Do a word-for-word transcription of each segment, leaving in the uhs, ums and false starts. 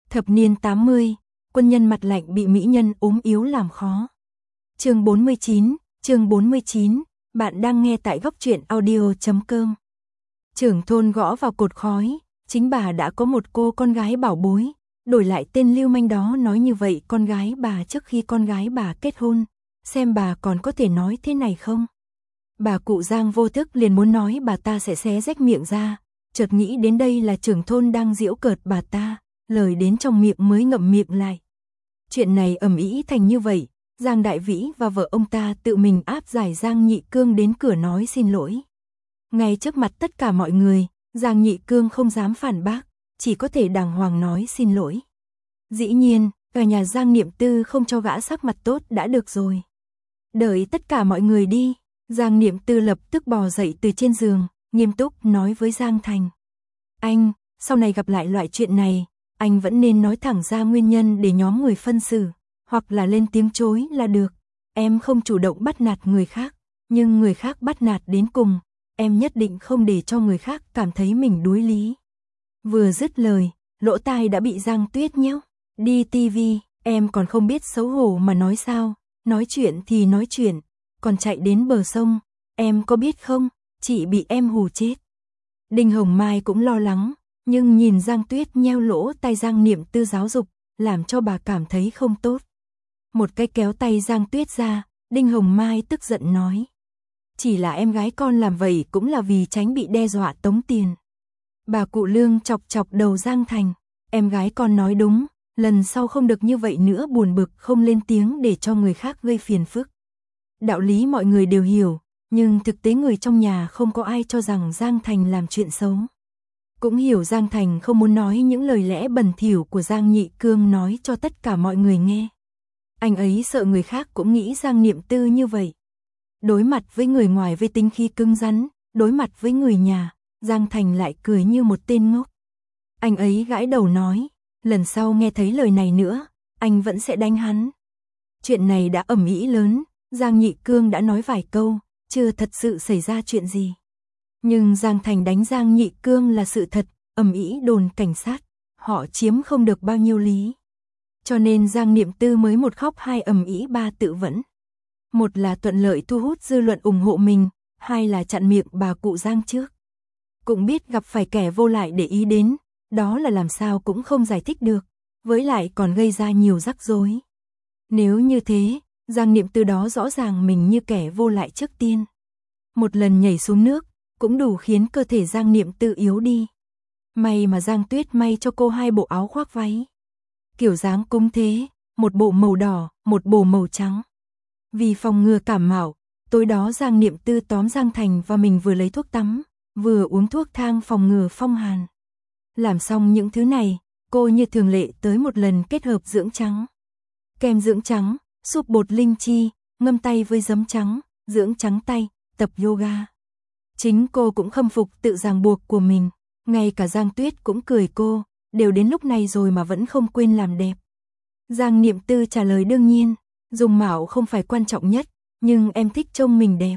Thập niên tám mươi, quân nhân mặt lạnh bị mỹ nhân ốm yếu làm khó. Chương bốn mươi chín, chương bốn mươi chín, bạn đang nghe tại góc truyện audio chấm com. Trưởng thôn gõ vào cột khói, chính bà đã có một cô con gái bảo bối, đổi lại tên lưu manh đó nói như vậy con gái bà trước khi con gái bà kết hôn, xem bà còn có thể nói thế này không? Bà cụ Giang vô thức liền muốn nói bà ta sẽ xé rách miệng ra, chợt nghĩ đến đây là trưởng thôn đang giễu cợt bà ta, lời đến trong miệng mới ngậm miệng lại. Chuyện này ầm ĩ thành như vậy, Giang Đại Vĩ và vợ ông ta tự mình áp giải Giang Nhị Cương đến cửa nói xin lỗi. Ngay trước mặt tất cả mọi người, Giang Nhị Cương không dám phản bác, chỉ có thể đàng hoàng nói xin lỗi. Dĩ nhiên, cả nhà Giang Niệm Tư không cho gã sắc mặt tốt đã được rồi. Đợi tất cả mọi người đi, Giang Niệm Tư lập tức bò dậy từ trên giường, nghiêm túc nói với Giang Thành. Anh, sau này gặp lại loại chuyện này, anh vẫn nên nói thẳng ra nguyên nhân để nhóm người phân xử, hoặc là lên tiếng chối là được. Em không chủ động bắt nạt người khác, nhưng người khác bắt nạt đến cùng, em nhất định không để cho người khác cảm thấy mình đối lý. Vừa dứt lời, lỗ tai đã bị Giang Tuyết nhéo. Đi tivi, em còn không biết xấu hổ mà nói sao, nói chuyện thì nói chuyện, còn chạy đến bờ sông, em có biết không, chị bị em hù chết. Đinh Hồng Mai cũng lo lắng, nhưng nhìn Giang Tuyết nheo lỗ tai Giang Niệm Tư giáo dục, làm cho bà cảm thấy không tốt. Một cái kéo tay Giang Tuyết ra, Đinh Hồng Mai tức giận nói. Chỉ là em gái con làm vậy cũng là vì tránh bị đe dọa tống tiền. Bà cụ Lương chọc chọc đầu Giang Thành, em gái con nói đúng, lần sau không được như vậy nữa, buồn bực không lên tiếng để cho người khác gây phiền phức. Đạo lý mọi người đều hiểu, nhưng thực tế người trong nhà không có ai cho rằng Giang Thành làm chuyện xấu. Cũng hiểu Giang Thành không muốn nói những lời lẽ bẩn thỉu của Giang Nhị Cương nói cho tất cả mọi người nghe. Anh ấy sợ người khác cũng nghĩ Giang Niệm Tư như vậy. Đối mặt với người ngoài với tính khí cứng rắn, đối mặt với người nhà, Giang Thành lại cười như một tên ngốc. Anh ấy gãi đầu nói, lần sau nghe thấy lời này nữa, anh vẫn sẽ đánh hắn. Chuyện này đã ầm ĩ lớn, Giang Nhị Cương đã nói vài câu, chưa thật sự xảy ra chuyện gì. Nhưng Giang Thành đánh Giang Nhị Cương là sự thật, ầm ĩ đồn cảnh sát, họ chiếm không được bao nhiêu lý. Cho nên Giang Niệm Tư mới một khóc hai ầm ĩ ba tự vẫn. Một là thuận lợi thu hút dư luận ủng hộ mình, hai là chặn miệng bà cụ Giang trước. Cũng biết gặp phải kẻ vô lại để ý đến, đó là làm sao cũng không giải thích được, với lại còn gây ra nhiều rắc rối. Nếu như thế, Giang Niệm Tư đó rõ ràng mình như kẻ vô lại trước tiên. Một lần nhảy xuống nước, cũng đủ khiến cơ thể Giang Niệm Tư yếu đi. May mà Giang Tuyết may cho cô hai bộ áo khoác váy. Kiểu dáng cũng thế, một bộ màu đỏ, một bộ màu trắng. Vì phòng ngừa cảm mạo, tối đó Giang Niệm Tư tóm Giang Thành và mình vừa lấy thuốc tắm, vừa uống thuốc thang phòng ngừa phong hàn. Làm xong những thứ này, cô như thường lệ tới một lần kết hợp dưỡng trắng. Kem dưỡng trắng, súp bột linh chi, ngâm tay với giấm trắng, dưỡng trắng tay, tập yoga. Chính cô cũng khâm phục tự ràng buộc của mình, ngay cả Giang Tuyết cũng cười cô, đều đến lúc này rồi mà vẫn không quên làm đẹp. Giang Niệm Tư trả lời đương nhiên, dùng mạo không phải quan trọng nhất, nhưng em thích trông mình đẹp.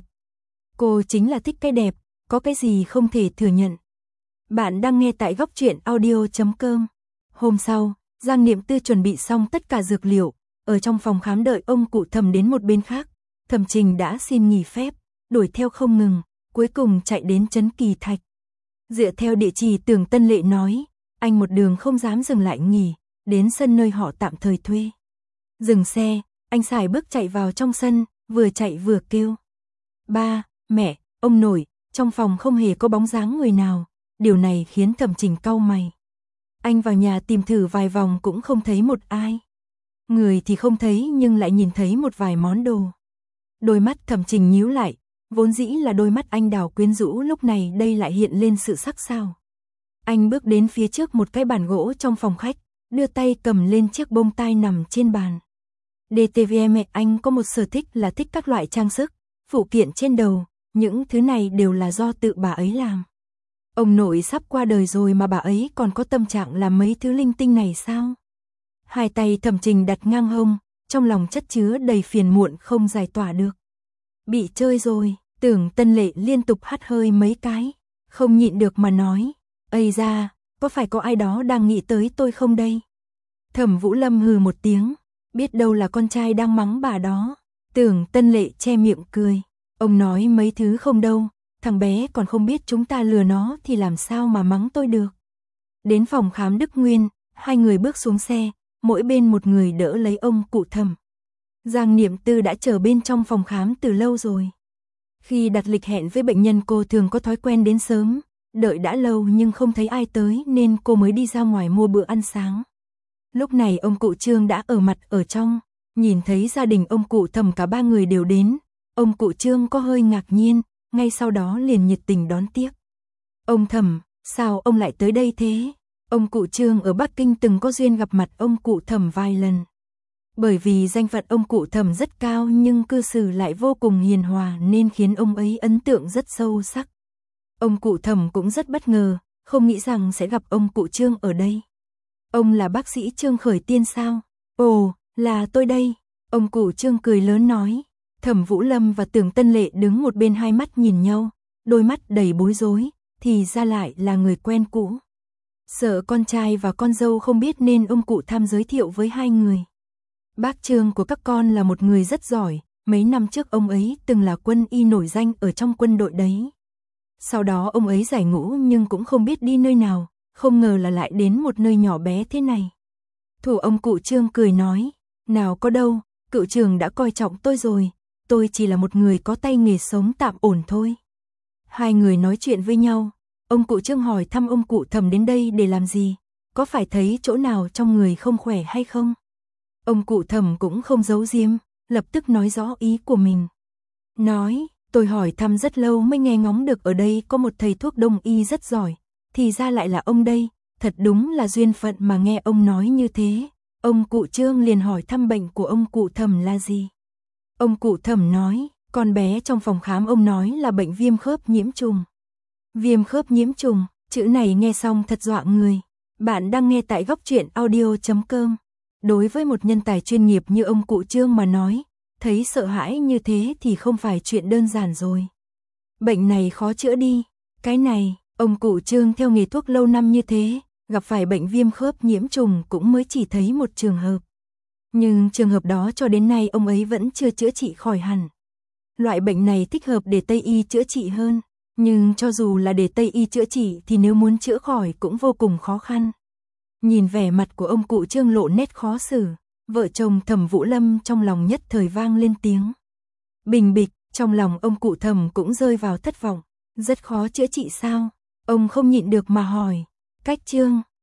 Cô chính là thích cái đẹp, có cái gì không thể thừa nhận. Bạn đang nghe tại góc truyện audio chấm com. Hôm sau, Giang Niệm Tư chuẩn bị xong tất cả dược liệu, ở trong phòng khám đợi ông cụ Thẩm đến một bên khác. Thẩm Trình đã xin nghỉ phép, đuổi theo không ngừng, cuối cùng chạy đến trấn Kỳ Thạch. Dựa theo địa chỉ Tưởng Tân Lệ nói, anh một đường không dám dừng lại nghỉ, đến sân nơi họ tạm thời thuê. Dừng xe, anh sải bước chạy vào trong sân, vừa chạy vừa kêu. Ba, mẹ, ông nội, trong phòng không hề có bóng dáng người nào, điều này khiến Thẩm Trình cau mày. Anh vào nhà tìm thử vài vòng cũng không thấy một ai. Người thì không thấy nhưng lại nhìn thấy một vài món đồ. Đôi mắt Thẩm Trình nhíu lại, vốn dĩ là đôi mắt anh đào quyến rũ lúc này đây lại hiện lên sự sắc sảo. Anh bước đến phía trước một cái bàn gỗ trong phòng khách, đưa tay cầm lên chiếc bông tai nằm trên bàn. đê tê vê em anh có một sở thích là thích các loại trang sức, phụ kiện trên đầu, những thứ này đều là do tự bà ấy làm. Ông nội sắp qua đời rồi mà bà ấy còn có tâm trạng làm mấy thứ linh tinh này sao? Hai tay Thẩm Trình đặt ngang hông, trong lòng chất chứa đầy phiền muộn không giải tỏa được. Bị chơi rồi, Tưởng Tân Lệ liên tục hắt hơi mấy cái, không nhịn được mà nói, ây da, có phải có ai đó đang nghĩ tới tôi không đây? Thẩm Vũ Lâm hừ một tiếng, biết đâu là con trai đang mắng bà đó. Tưởng Tân Lệ che miệng cười, ông nói mấy thứ không đâu, thằng bé còn không biết chúng ta lừa nó thì làm sao mà mắng tôi được. Đến phòng khám Đức Nguyên, hai người bước xuống xe, mỗi bên một người đỡ lấy ông cụ Thẩm. Giang Niệm Tư đã chờ bên trong phòng khám từ lâu rồi. Khi đặt lịch hẹn với bệnh nhân cô thường có thói quen đến sớm, đợi đã lâu nhưng không thấy ai tới nên cô mới đi ra ngoài mua bữa ăn sáng. Lúc này ông cụ Trương đã ở mặt ở trong, nhìn thấy gia đình ông cụ Thẩm cả ba người đều đến, ông cụ Trương có hơi ngạc nhiên, ngay sau đó liền nhiệt tình đón tiếp. Ông Thẩm, sao ông lại tới đây thế? Ông cụ Trương ở Bắc Kinh từng có duyên gặp mặt ông cụ Thẩm vài lần. Bởi vì danh phận ông cụ Thẩm rất cao nhưng cư xử lại vô cùng hiền hòa nên khiến ông ấy ấn tượng rất sâu sắc. Ông cụ Thẩm cũng rất bất ngờ, không nghĩ rằng sẽ gặp ông cụ Trương ở đây. Ông là bác sĩ Trương Khởi Tiên sao? Ồ, là tôi đây. Ông cụ Trương cười lớn nói. Thẩm Vũ Lâm và Tưởng Tân Lệ đứng một bên hai mắt nhìn nhau, đôi mắt đầy bối rối, thì ra lại là người quen cũ. Sợ con trai và con dâu không biết nên ông cụ tham giới thiệu với hai người. Bác Trương của các con là một người rất giỏi, mấy năm trước ông ấy từng là quân y nổi danh ở trong quân đội đấy. Sau đó ông ấy giải ngũ nhưng cũng không biết đi nơi nào, không ngờ là lại đến một nơi nhỏ bé thế này. Thủ ông cụ Trương cười nói, nào có đâu, cựu trưởng đã coi trọng tôi rồi, tôi chỉ là một người có tay nghề sống tạm ổn thôi. Hai người nói chuyện với nhau, ông cụ Trương hỏi thăm ông cụ Thẩm đến đây để làm gì, có phải thấy chỗ nào trong người không khỏe hay không? Ông cụ Thẩm cũng không giấu giếm, lập tức nói rõ ý của mình. Nói, tôi hỏi thăm rất lâu mới nghe ngóng được ở đây có một thầy thuốc đông y rất giỏi, thì ra lại là ông đây, thật đúng là duyên phận mà nghe ông nói như thế. Ông cụ Trương liền hỏi thăm bệnh của ông cụ Thẩm là gì. Ông cụ Thẩm nói, con bé trong phòng khám ông nói là bệnh viêm khớp nhiễm trùng. Viêm khớp nhiễm trùng, chữ này nghe xong thật dọa người. Bạn đang nghe tại góc truyện audio chấm com. Đối với một nhân tài chuyên nghiệp như ông cụ Trương mà nói, thấy sợ hãi như thế thì không phải chuyện đơn giản rồi. Bệnh này khó chữa đi. Cái này, ông cụ Trương theo nghề thuốc lâu năm như thế, gặp phải bệnh viêm khớp nhiễm trùng cũng mới chỉ thấy một trường hợp. Nhưng trường hợp đó cho đến nay ông ấy vẫn chưa chữa trị khỏi hẳn. Loại bệnh này thích hợp để Tây y chữa trị hơn, nhưng cho dù là để Tây y chữa trị thì nếu muốn chữa khỏi cũng vô cùng khó khăn. Nhìn vẻ mặt của ông cụ Trương lộ nét khó xử, vợ chồng Thẩm Vũ Lâm trong lòng nhất thời vang lên tiếng. Bình bịch, trong lòng ông cụ Thẩm cũng rơi vào thất vọng, rất khó chữa trị sao? Ông không nhịn được mà hỏi, cách Trương,